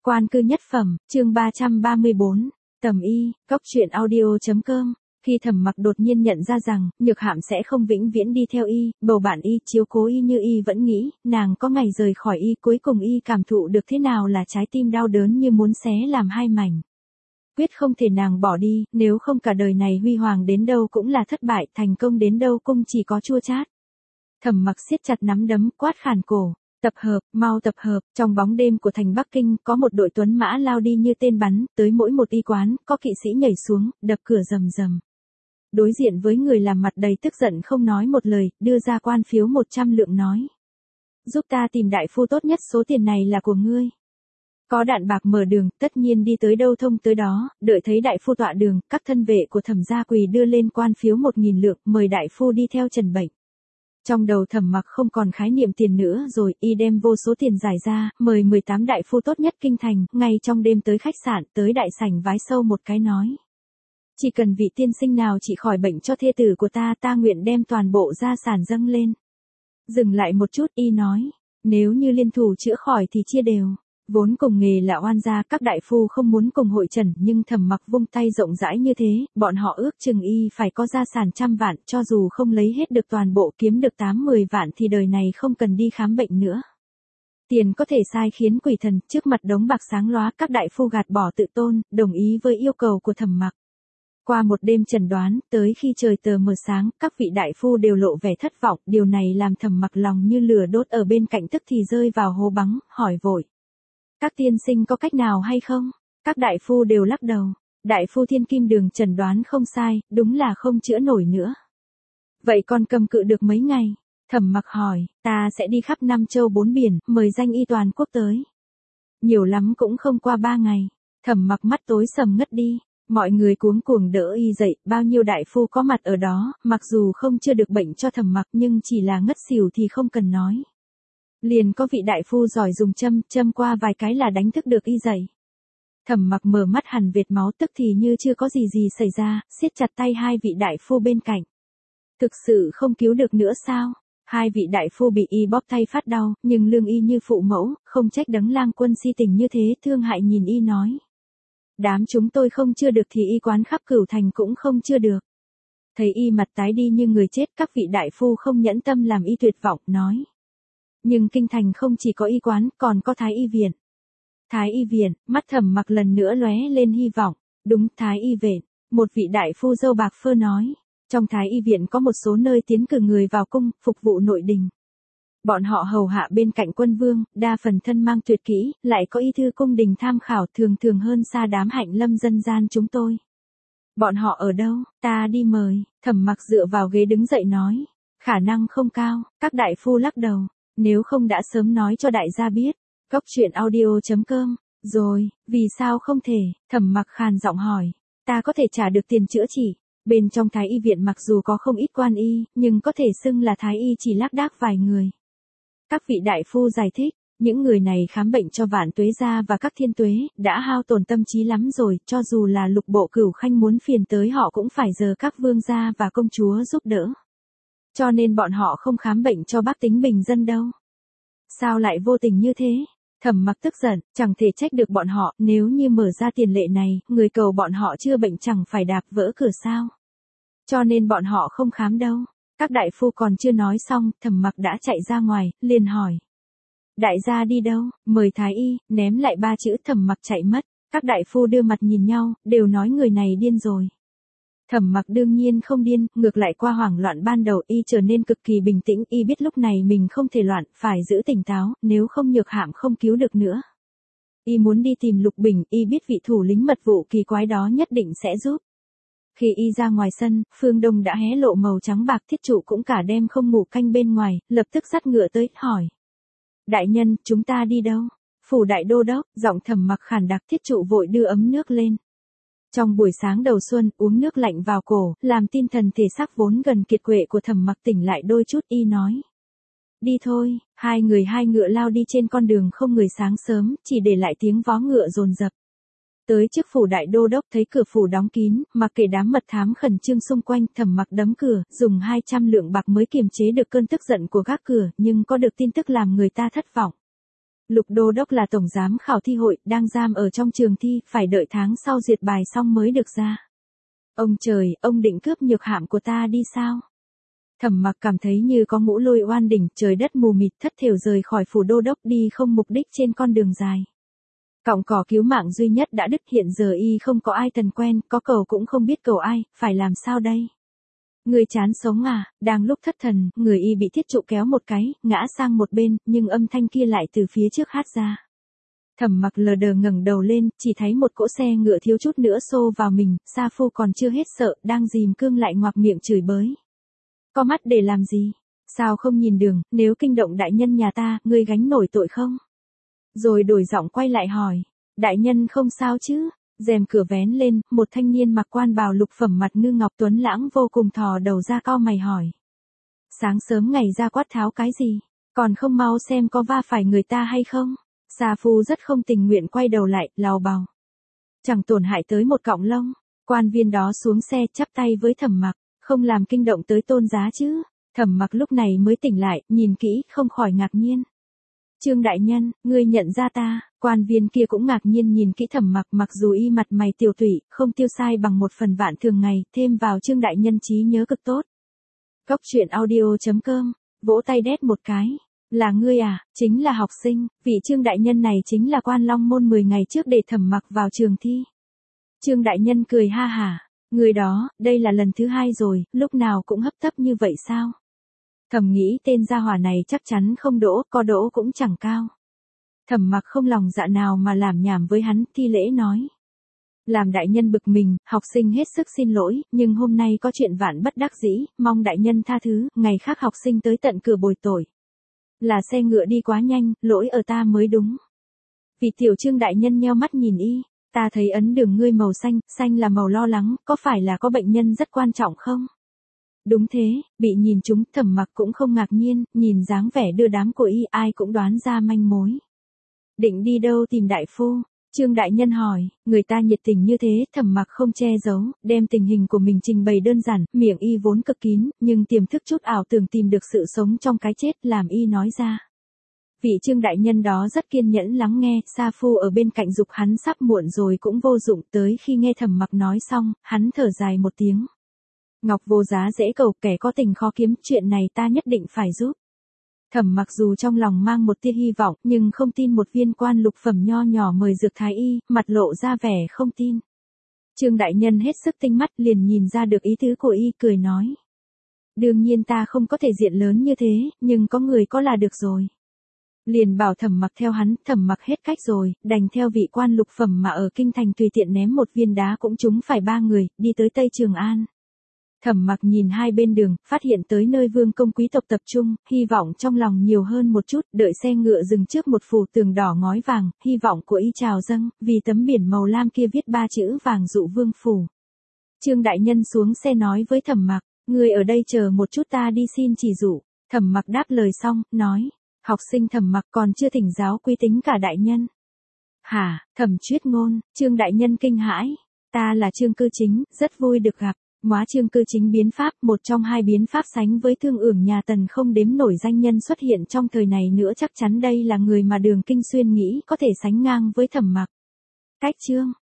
Quan cư nhất phẩm, chương 334, Tầm Y, Cốc truyện audio.com. Khi Thẩm Mặc đột nhiên nhận ra rằng, Nhược Hạm sẽ không vĩnh viễn đi theo y, bầu bạn y, chiếu cố y như y vẫn nghĩ, nàng có ngày rời khỏi y, cuối cùng y cảm thụ được thế nào là trái tim đau đớn như muốn xé làm hai mảnh. Quyết không thể nàng bỏ đi, nếu không cả đời này huy hoàng đến đâu cũng là thất bại, thành công đến đâu cũng chỉ có chua chát. Thẩm Mặc siết chặt nắm đấm, quát khàn cổ. Tập hợp, mau tập hợp, trong bóng đêm của thành Bắc Kinh, có một đội tuấn mã lao đi như tên bắn, tới mỗi một y quán, có kỵ sĩ nhảy xuống, đập cửa rầm rầm. Đối diện với người làm mặt đầy tức giận không nói một lời, đưa ra quan phiếu 100 lượng nói. Giúp ta tìm đại phu tốt nhất, số tiền này là của ngươi. Có đạn bạc mở đường, tất nhiên đi tới đâu thông tới đó, đợi thấy đại phu tọa đường, các thân vệ của Thẩm gia quỳ đưa lên quan phiếu 1.000 lượng, mời đại phu đi theo trần bệnh. Trong đầu Thẩm Mặc không còn khái niệm tiền nữa rồi, y đem vô số tiền giải ra, mời 18 đại phu tốt nhất kinh thành, ngay trong đêm tới khách sạn, tới đại sảnh vái sâu một cái nói. Chỉ cần vị tiên sinh nào trị khỏi bệnh cho thê tử của ta nguyện đem toàn bộ gia sản dâng lên. Dừng lại một chút, y nói, nếu như liên thủ chữa khỏi thì chia đều. Vốn cùng nghề là oan gia, các đại phu không muốn cùng hội trần, nhưng Thẩm Mặc vung tay rộng rãi như thế, bọn họ ước chừng y phải có gia sản 100 vạn, cho dù không lấy hết được toàn bộ, kiếm được 8-10 vạn thì đời này không cần đi khám bệnh nữa. Tiền có thể sai khiến quỷ thần, trước mặt đống bạc sáng lóa, các đại phu gạt bỏ tự tôn, đồng ý với yêu cầu của Thẩm Mặc. Qua một đêm chẩn đoán, tới khi trời tờ mờ sáng, các vị đại phu đều lộ vẻ thất vọng, điều này làm Thẩm Mặc lòng như lửa đốt, ở bên cạnh tức thì rơi vào hố bắn, hỏi vội. Các tiên sinh có cách nào hay không? Các đại phu đều lắc đầu. Đại phu Thiên Kim Đường chẩn đoán không sai, đúng là không chữa nổi nữa. Vậy còn cầm cự được mấy ngày? Thẩm Mặc hỏi, ta sẽ đi khắp 5 châu 4 biển, mời danh y toàn quốc tới. Nhiều lắm cũng không qua 3 ngày. Thẩm Mặc mắt tối sầm ngất đi. Mọi người cuống cuồng đỡ y dậy, bao nhiêu đại phu có mặt ở đó, mặc dù không chữa được bệnh cho Thẩm Mặc nhưng chỉ là ngất xỉu thì không cần nói. Liền có vị đại phu giỏi dùng châm qua vài cái là đánh thức được y dậy. Thẩm Mặc mở mắt hằn vệt máu, tức thì như chưa có gì xảy ra, siết chặt tay hai vị đại phu bên cạnh. Thực sự không cứu được nữa sao? Hai vị đại phu bị y bóp tay phát đau, nhưng lương y như phụ mẫu, không trách đấng lang quân si tình như thế, thương hại nhìn y nói. Đám chúng tôi không chữa được thì y quán khắp Cửu Thành cũng không chữa được. Thấy y mặt tái đi như người chết, các vị đại phu không nhẫn tâm làm y tuyệt vọng, nói. Nhưng kinh thành không chỉ có y quán, còn có Thái y viện. Thái y viện, mắt Thẩm Mặc lần nữa lóe lên hy vọng. Đúng, Thái y viện. Một vị đại phu râu bạc phơ nói. Trong Thái y viện có một số nơi tiến cử người vào cung, phục vụ nội đình. Bọn họ hầu hạ bên cạnh quân vương, đa phần thân mang tuyệt kỹ, lại có y thư cung đình tham khảo, thường hơn xa đám hạnh lâm dân gian chúng tôi. Bọn họ ở đâu, ta đi mời. Thẩm Mặc dựa vào ghế đứng dậy nói. Khả năng không cao, các đại phu lắc đầu. Nếu không đã sớm nói cho đại gia biết. Cốc truyện audio.com. Rồi, vì sao không thể? Thẩm Mặc khàn giọng hỏi. Ta có thể trả được tiền chữa trị. Bên trong Thái y viện mặc dù có không ít quan y, nhưng có thể xưng là Thái y chỉ lác đác vài người. Các vị đại phu giải thích, những người này khám bệnh cho Vạn Tuế gia và các thiên tuế, đã hao tổn tâm trí lắm rồi, cho dù là Lục Bộ Cửu Khanh muốn phiền tới họ cũng phải nhờ các vương gia và công chúa giúp đỡ. Cho nên bọn họ không khám bệnh cho bác tính bình dân đâu. Sao lại vô tình như thế? Thẩm Mặc tức giận, chẳng thể trách được bọn họ, nếu như mở ra tiền lệ này, người cầu bọn họ chữa bệnh chẳng phải đạp vỡ cửa sao. Cho nên bọn họ không khám đâu. Các đại phu còn chưa nói xong, Thẩm Mặc đã chạy ra ngoài, liền hỏi. Đại gia đi đâu? Mời Thái y, ném lại 3 chữ, Thẩm Mặc chạy mất. Các đại phu đưa mặt nhìn nhau, đều nói người này điên rồi. Thẩm Mặc đương nhiên không điên, ngược lại qua hoảng loạn ban đầu y trở nên cực kỳ bình tĩnh, y biết lúc này mình không thể loạn, phải giữ tỉnh táo, nếu không Nhược Hạm không cứu được nữa. Y muốn đi tìm Lục Bình, y biết vị thủ lĩnh mật vụ kỳ quái đó nhất định sẽ giúp. Khi y ra ngoài sân, phương đông đã hé lộ màu trắng bạc, Thiết Trụ cũng cả đêm không ngủ canh bên ngoài, lập tức dắt ngựa tới, hỏi. Đại nhân, chúng ta đi đâu? Phủ đại đô đốc, giọng Thẩm Mặc khàn đặc, Thiết Trụ vội đưa ấm nước lên. Trong buổi sáng đầu xuân, uống nước lạnh vào cổ, làm tinh thần thể xác vốn gần kiệt quệ của Thẩm Mặc tỉnh lại đôi chút, y nói. Đi thôi, hai ngựa lao đi trên con đường không người sáng sớm, chỉ để lại tiếng vó ngựa dồn dập. Tới trước phủ đại đô đốc thấy cửa phủ đóng kín, mặc kệ đám mật thám khẩn trương xung quanh, Thẩm Mặc đấm cửa, dùng 200 lượng bạc mới kiềm chế được cơn tức giận của gác cửa, nhưng có được tin tức làm người ta thất vọng. Lục Đô Đốc là tổng giám khảo thi hội, đang giam ở trong trường thi, phải đợi tháng sau duyệt bài xong mới được ra. Ông trời, ông định cướp nhược hạm của ta đi sao? Thẩm Mặc cảm thấy như có ngũ lôi oan đỉnh, trời đất mù mịt, thất thểu rời khỏi phủ đô đốc đi không mục đích trên con đường dài. Cọng cỏ cứu mạng duy nhất đã đứt, hiện giờ y không có ai thân quen, có cầu cũng không biết cầu ai, phải làm sao đây? Người chán sống à? Đang lúc thất thần, người y bị thiết trụ kéo một cái, ngã sang một bên, nhưng âm thanh kia lại từ phía trước hát ra. Thẩm Mặc lờ đờ ngẩng đầu lên, chỉ thấy một cỗ xe ngựa thiếu chút nữa xô vào mình, Sa Phu còn chưa hết sợ, đang dìm cương lại ngoạc miệng chửi bới. Có mắt để làm gì? Sao không nhìn đường, nếu kinh động đại nhân nhà ta, ngươi gánh nổi tội không? Rồi đổi giọng quay lại hỏi, đại nhân không sao chứ? Rèm cửa vén lên, một thanh niên mặc quan bào lục phẩm mặt ngư ngọc tuấn lãng vô cùng thò đầu ra cau mày hỏi. Sáng sớm ngày ra quát tháo cái gì? Còn không mau xem có va phải người ta hay không? Sa Phu rất không tình nguyện quay đầu lại, lào bào. Chẳng tổn hại tới một cọng lông. Quan viên đó xuống xe chắp tay với Thẩm Mặc, không làm kinh động tới tôn giá chứ. Thẩm Mặc lúc này mới tỉnh lại, nhìn kỹ, không khỏi ngạc nhiên. Trương đại nhân, ngươi nhận ra ta? Quan viên kia cũng ngạc nhiên nhìn kỹ Thẩm Mặc, mặc dù y mặt mày tiều tụy, không tiêu sai bằng một phần vạn thường ngày, thêm vào Trương đại nhân trí nhớ cực tốt. Cốc truyện audio.com, vỗ tay đét một cái. Là ngươi à? Chính là học sinh, vị Trương đại nhân này chính là quan Long môn 10 ngày trước để Thẩm Mặc vào trường thi. Trương đại nhân cười ha hả, người đó, đây là lần thứ 2 rồi, lúc nào cũng hấp tấp như vậy sao? Thầm nghĩ tên gia hỏa này chắc chắn không đỗ, có đỗ cũng chẳng cao. Thẩm Mặc không lòng dạ nào mà làm nhảm với hắn, thi lễ nói. Làm đại nhân bực mình, học sinh hết sức xin lỗi, nhưng hôm nay có chuyện vạn bất đắc dĩ, mong đại nhân tha thứ, ngày khác học sinh tới tận cửa bồi tội. Là xe ngựa đi quá nhanh, lỗi ở ta mới đúng. Vị tiểu Trương đại nhân nheo mắt nhìn y, ta thấy ấn đường ngươi màu xanh, xanh là màu lo lắng, có phải là có bệnh nhân rất quan trọng không? Đúng thế, bị nhìn chúng, Thẩm Mặc cũng không ngạc nhiên, nhìn dáng vẻ đưa đám của y, ai cũng đoán ra manh mối. Định đi đâu tìm đại phu? Trương đại nhân hỏi, người ta nhiệt tình như thế, Thẩm Mặc không che giấu, đem tình hình của mình trình bày đơn giản, miệng y vốn cực kín, nhưng tiềm thức chút ảo tưởng tìm được sự sống trong cái chết, làm y nói ra. Vị Trương đại nhân đó rất kiên nhẫn lắng nghe, Sa Phu ở bên cạnh giục hắn sắp muộn rồi cũng vô dụng, tới khi nghe Thẩm Mặc nói xong, hắn thở dài một tiếng. Ngọc vô giá dễ cầu, kẻ có tình khó kiếm, chuyện này ta nhất định phải giúp. Thẩm Mặc dù trong lòng mang một tia hy vọng, nhưng không tin một viên quan lục phẩm nho nhỏ mời dược thái y, mặt lộ ra vẻ không tin. Trương đại nhân hết sức tinh mắt, liền nhìn ra được ý tứ của y, cười nói. Đương nhiên ta không có thể diện lớn như thế, nhưng có người có là được rồi. Liền bảo Thẩm Mặc theo hắn, Thẩm Mặc hết cách rồi, đành theo vị quan lục phẩm mà ở kinh thành tùy tiện ném một viên đá cũng trúng phải 3 người, đi tới Tây Trường An. Thẩm Mặc nhìn hai bên đường, phát hiện tới nơi vương công quý tộc tập trung, hy vọng trong lòng nhiều hơn một chút, đợi xe ngựa dừng trước một phủ tường đỏ ngói vàng, hy vọng của y trào dâng, vì tấm biển màu lam kia viết 3 chữ vàng dụ vương phủ. Trương đại nhân xuống xe nói với Thẩm Mặc, người ở đây chờ một chút ta đi xin chỉ dụ. Thẩm Mặc đáp lời xong, nói, học sinh Thẩm Mặc còn chưa thỉnh giáo quy tính cả đại nhân. Hả, Thẩm Chuyết Ngôn, Trương đại nhân kinh hãi, ta là Trương Cư Chính, rất vui được gặp. Móa Trương Cư Chính biến pháp, một trong hai biến pháp sánh với thương ưởng nhà Tần không đếm nổi danh nhân xuất hiện trong thời này nữa, chắc chắn đây là người mà Đường Kinh Xuyên nghĩ có thể sánh ngang với Thẩm Mặc. Cách chương